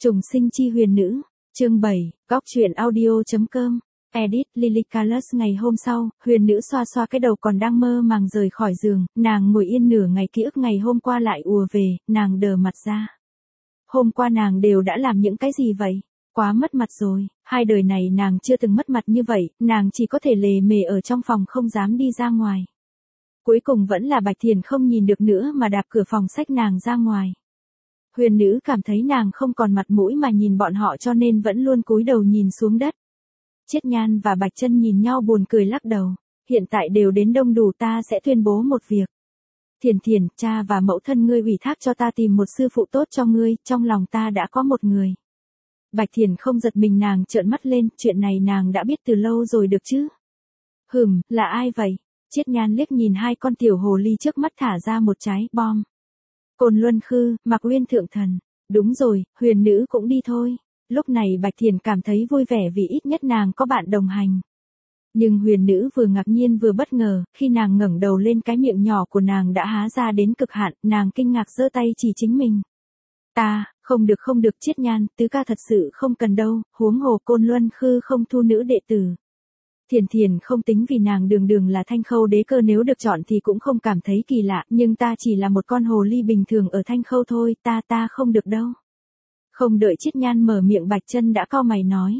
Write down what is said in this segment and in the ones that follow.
Trùng sinh chi huyền nữ, chương 7, góc truyện audio.com, edit Lily Carlos. Ngày hôm sau, huyền nữ xoa xoa cái đầu còn đang mơ màng rời khỏi giường, nàng ngồi yên nửa ngày ký ức ngày hôm qua lại ùa về, nàng đờ mặt ra. Hôm qua nàng đều đã làm những cái gì vậy? Quá mất mặt rồi, hai đời này nàng chưa từng mất mặt như vậy, nàng chỉ có thể lề mề ở trong phòng không dám đi ra ngoài. Cuối cùng vẫn là Bạch Thiền không nhìn được nữa mà đạp cửa phòng xách nàng ra ngoài. Huyền nữ cảm thấy nàng không còn mặt mũi mà nhìn bọn họ cho nên vẫn luôn cúi đầu nhìn xuống đất. Chiết Nhan và Bạch Chân nhìn nhau buồn cười lắc đầu. Hiện tại đều đến đông đủ, ta sẽ tuyên bố một việc. Thiền Thiền, cha và mẫu thân ngươi ủy thác cho ta tìm một sư phụ tốt cho ngươi, trong lòng ta đã có một người. Bạch Thiền không giật mình, nàng trợn mắt lên, chuyện này nàng đã biết từ lâu rồi được chứ. Là ai vậy? Chiết Nhan liếc nhìn hai con tiểu hồ ly trước mắt thả ra một trái bom. Côn Luân Khư, Mạc Uyên Thượng Thần. Đúng rồi, huyền nữ cũng đi thôi. Lúc này Bạch Thiền cảm thấy vui vẻ vì ít nhất nàng có bạn đồng hành. Nhưng huyền nữ vừa ngạc nhiên vừa bất ngờ, khi nàng ngẩng đầu lên cái miệng nhỏ của nàng đã há ra đến cực hạn, nàng kinh ngạc giơ tay chỉ chính mình. Không được Chiết Nhan, tứ ca thật sự không cần đâu, huống hồ Côn Luân Khư không thu nữ đệ tử. Thiền Thiền không tính vì nàng đường đường là Thanh Khâu đế cơ, nếu được chọn thì cũng không cảm thấy kỳ lạ, nhưng ta chỉ là một con hồ ly bình thường ở Thanh Khâu thôi, ta không được đâu. Không đợi Chiết Nhan mở miệng, Bạch Chân đã cau mày nói.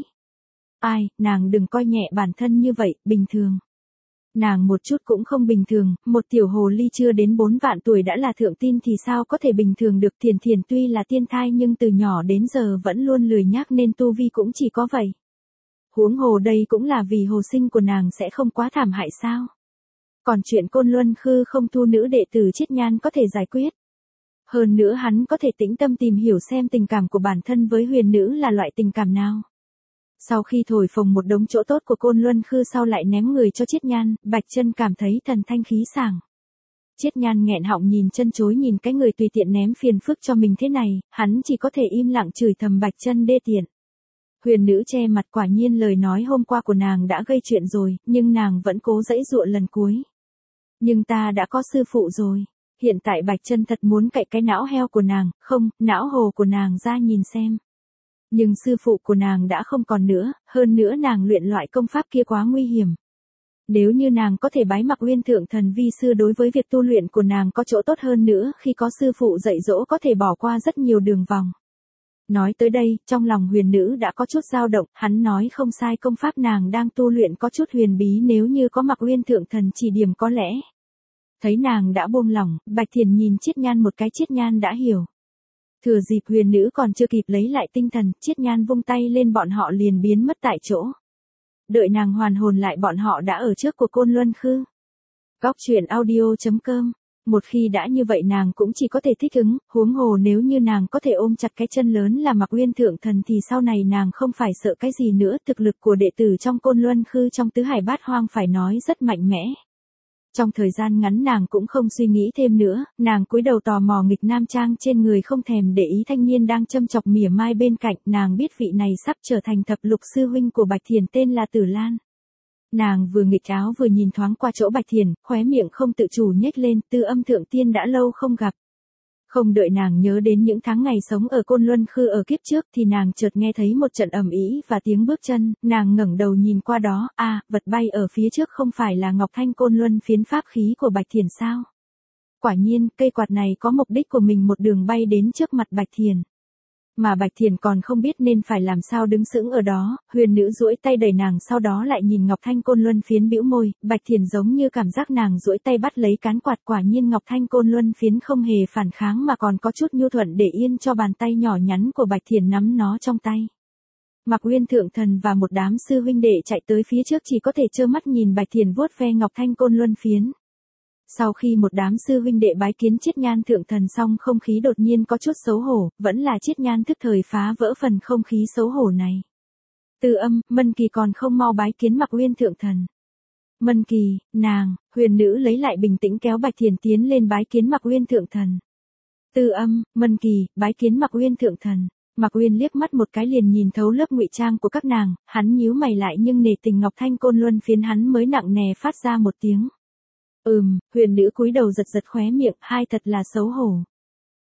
Nàng đừng coi nhẹ bản thân như vậy, bình thường. Nàng một chút cũng không bình thường, một tiểu hồ ly chưa đến 4 vạn tuổi đã là thượng tiên thì sao có thể bình thường được. Thiền Thiền tuy là tiên thai nhưng từ nhỏ đến giờ vẫn luôn lười nhác nên tu vi cũng chỉ có vậy. Huống hồ đây cũng là vì hồ sinh của nàng sẽ không quá thảm hại sao. Còn chuyện Côn Luân Khư không thu nữ đệ tử, Chiết Nhan có thể giải quyết. Hơn nữa hắn có thể tĩnh tâm tìm hiểu xem tình cảm của bản thân với huyền nữ là loại tình cảm nào. Sau khi thổi phồng một đống chỗ tốt của Côn Luân Khư sau lại ném người cho Chiết Nhan, Bạch Chân cảm thấy thần thanh khí sảng. Chiết Nhan nghẹn họng nhìn chân chối nhìn cái người tùy tiện ném phiền phức cho mình thế này, hắn chỉ có thể im lặng chửi thầm Bạch Chân đê tiện. Huyền nữ che mặt, quả nhiên lời nói hôm qua của nàng đã gây chuyện rồi, nhưng nàng vẫn cố giãy giụa lần cuối. Nhưng ta đã có sư phụ rồi. Hiện tại Bạch Chân thật muốn cạy cái não heo của nàng, không, não hồ của nàng ra nhìn xem. Nhưng sư phụ của nàng đã không còn nữa, hơn nữa nàng luyện loại công pháp kia quá nguy hiểm. Nếu như nàng có thể bái Mạc Uyên Thượng Thần vi sư, đối với việc tu luyện của nàng có chỗ tốt hơn nữa, khi có sư phụ dạy dỗ có thể bỏ qua rất nhiều đường vòng. Nói tới đây, trong lòng huyền nữ đã có chút dao động, hắn nói không sai, công pháp nàng đang tu luyện có chút huyền bí, nếu như có Mạc Uyên Thượng Thần chỉ điểm có lẽ. Thấy nàng đã buông lỏng, Bạch Thiền nhìn Chiết Nhan một cái, Chiết Nhan đã hiểu. Thừa dịp huyền nữ còn chưa kịp lấy lại tinh thần, Chiết Nhan vung tay lên, bọn họ liền biến mất tại chỗ. Đợi nàng hoàn hồn lại, bọn họ đã ở trước của Côn Luân Khư. Góc truyện audio.com. Một khi đã như vậy nàng cũng chỉ có thể thích ứng, huống hồ nếu như nàng có thể ôm chặt cái chân lớn là Mạc Uyên Thượng Thần thì sau này nàng không phải sợ cái gì nữa. Thực lực của đệ tử trong Côn Luân Khư trong tứ hải bát hoang phải nói rất mạnh mẽ. Trong thời gian ngắn nàng cũng không suy nghĩ thêm nữa, nàng cúi đầu tò mò nghịch nam trang trên người, không thèm để ý thanh niên đang châm chọc mỉa mai bên cạnh. Nàng biết vị này sắp trở thành thập lục sư huynh của Bạch Thiền, tên là Tử Lan. Nàng vừa nghịch áo vừa nhìn thoáng qua chỗ Bạch Thiền, khóe miệng không tự chủ nhếch lên, Tư Âm thượng tiên đã lâu không gặp. Không đợi nàng nhớ đến những tháng ngày sống ở Côn Luân Khư ở kiếp trước thì nàng chợt nghe thấy một trận ầm ĩ và tiếng bước chân, nàng ngẩng đầu nhìn qua đó, vật bay ở phía trước không phải là Ngọc Thanh Côn Luân phiến pháp khí của Bạch Thiền sao? Quả nhiên, cây quạt này có mục đích của mình, một đường bay đến trước mặt Bạch Thiền. Mà Bạch Thiền còn không biết nên phải làm sao, đứng sững ở đó, huyền nữ duỗi tay đẩy nàng, sau đó lại nhìn Ngọc Thanh Côn Luân phiến bĩu môi, Bạch Thiền giống như cảm giác nàng duỗi tay bắt lấy cán quạt, quả nhiên Ngọc Thanh Côn Luân phiến không hề phản kháng mà còn có chút nhu thuận để yên cho bàn tay nhỏ nhắn của Bạch Thiền nắm nó trong tay. Mạc Uyên Thượng Thần và một đám sư huynh đệ chạy tới phía trước chỉ có thể trơ mắt nhìn Bạch Thiền vuốt ve Ngọc Thanh Côn Luân phiến. Sau khi một đám sư huynh đệ bái kiến Chiết Nhan Thượng Thần xong, không khí đột nhiên có chút xấu hổ, vẫn là Chiết Nhan thức thời phá vỡ phần không khí xấu hổ này. Tư Âm, Mân Kỳ còn không mau bái kiến Mạc Uyên Thượng Thần. Mân Kỳ, nàng, huyền nữ lấy lại bình tĩnh kéo Bạch Thiền tiến lên bái kiến Mạc Uyên Thượng Thần. Tư Âm, Mân Kỳ, bái kiến Mạc Uyên Thượng Thần. Mạc Uyên liếc mắt một cái liền nhìn thấu lớp ngụy trang của các nàng, hắn nhíu mày lại nhưng nể tình Ngọc Thanh Côn Luân phiến hắn mới nặng nề phát ra một tiếng. Huyền nữ cúi đầu giật giật khóe miệng, hai thật là xấu hổ.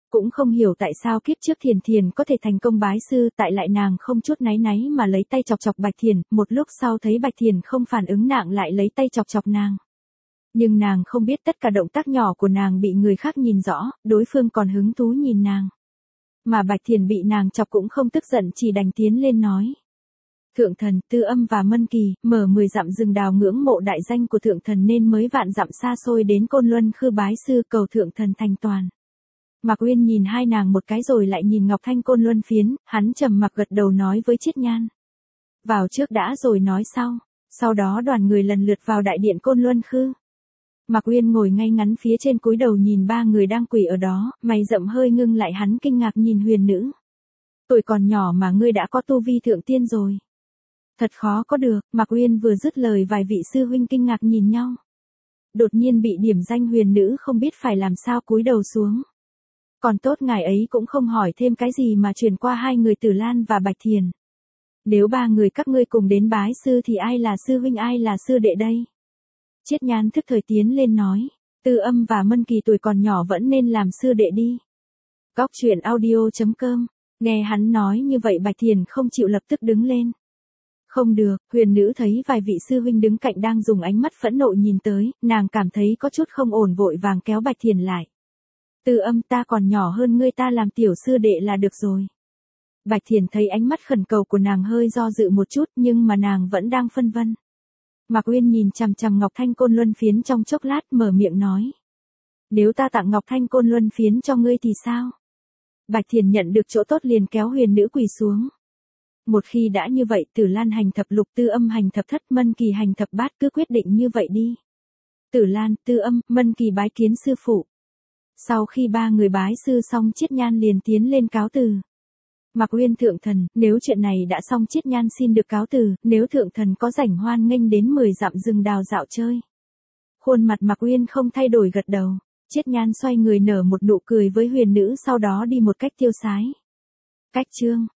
Cũng không hiểu tại sao kiếp trước Thiền Thiền có thể thành công bái sư, tại lại nàng không chút náy náy mà lấy tay chọc chọc Bạch Thiền, một lúc sau thấy Bạch Thiền không phản ứng nàng lại lấy tay chọc chọc nàng. Nhưng nàng không biết tất cả động tác nhỏ của nàng bị người khác nhìn rõ, đối phương còn hứng thú nhìn nàng. Mà Bạch Thiền bị nàng chọc cũng không tức giận, chỉ đành tiến lên nói. Thượng thần, Tư Âm và Mân Kỳ, mở 10 dặm rừng đào ngưỡng mộ đại danh của thượng thần nên mới vạn dặm xa xôi đến Côn Luân Khư bái sư cầu thượng thần thành toàn. Mạc Uyên nhìn hai nàng một cái rồi lại nhìn Ngọc Thanh Côn Luân phiến, hắn trầm mặc gật đầu nói với Chiết Nhan. Vào trước đã rồi nói sau. Sau đó đoàn người lần lượt vào đại điện Côn Luân Khư. Mạc Uyên ngồi ngay ngắn phía trên cúi đầu nhìn ba người đang quỳ ở đó, mày rậm hơi ngưng lại, hắn kinh ngạc nhìn Huyền nữ. Tuổi còn nhỏ mà ngươi đã có tu vi thượng tiên rồi. Thật khó có được. Mạc Uyên vừa dứt lời vài vị sư huynh kinh ngạc nhìn nhau. Đột nhiên bị điểm danh Huyền nữ không biết phải làm sao cúi đầu xuống. Còn tốt ngài ấy cũng không hỏi thêm cái gì mà truyền qua hai người Tử Lan và Bạch Thiền. Nếu ba người các ngươi cùng đến bái sư thì ai là sư huynh ai là sư đệ đây? Chiết Nhan thức thời tiến lên nói. Tư Âm và Mân Kỳ tuổi còn nhỏ vẫn nên làm sư đệ đi. Góc truyện audio.com. Nghe hắn nói như vậy Bạch Thiền không chịu, lập tức đứng lên. Không được. Huyền nữ thấy vài vị sư huynh đứng cạnh đang dùng ánh mắt phẫn nộ nhìn tới, nàng cảm thấy có chút không ổn, vội vàng kéo Bạch Thiền lại. Tư Âm, ta còn nhỏ hơn ngươi, ta làm tiểu sư đệ là được rồi. Bạch Thiền thấy ánh mắt khẩn cầu của nàng hơi do dự một chút, nhưng mà nàng vẫn đang phân vân. Mạc Uyên nhìn chằm chằm Ngọc Thanh Côn Luân phiến trong chốc lát, mở miệng nói. Nếu ta tặng Ngọc Thanh Côn Luân phiến cho ngươi thì sao? Bạch Thiền nhận được chỗ tốt liền kéo Huyền nữ quỳ xuống. Một khi đã như vậy, Tử Lan hành thập lục, Tư Âm hành thập thất, Mân Kỳ hành thập bát, cứ quyết định như vậy đi. Tử Lan, Tư Âm, Mân Kỳ bái kiến sư phụ. Sau khi ba người bái sư xong, Chiết Nhan liền tiến lên cáo từ. Mạc Uyên thượng thần, nếu chuyện này đã xong Chiết Nhan xin được cáo từ, nếu thượng thần có rảnh hoan nghênh đến 10 dặm rừng đào dạo chơi. Khuôn mặt Mạc Uyên không thay đổi gật đầu. Chiết Nhan xoay người nở một nụ cười với Huyền nữ, sau đó đi một cách tiêu sái. Cách chương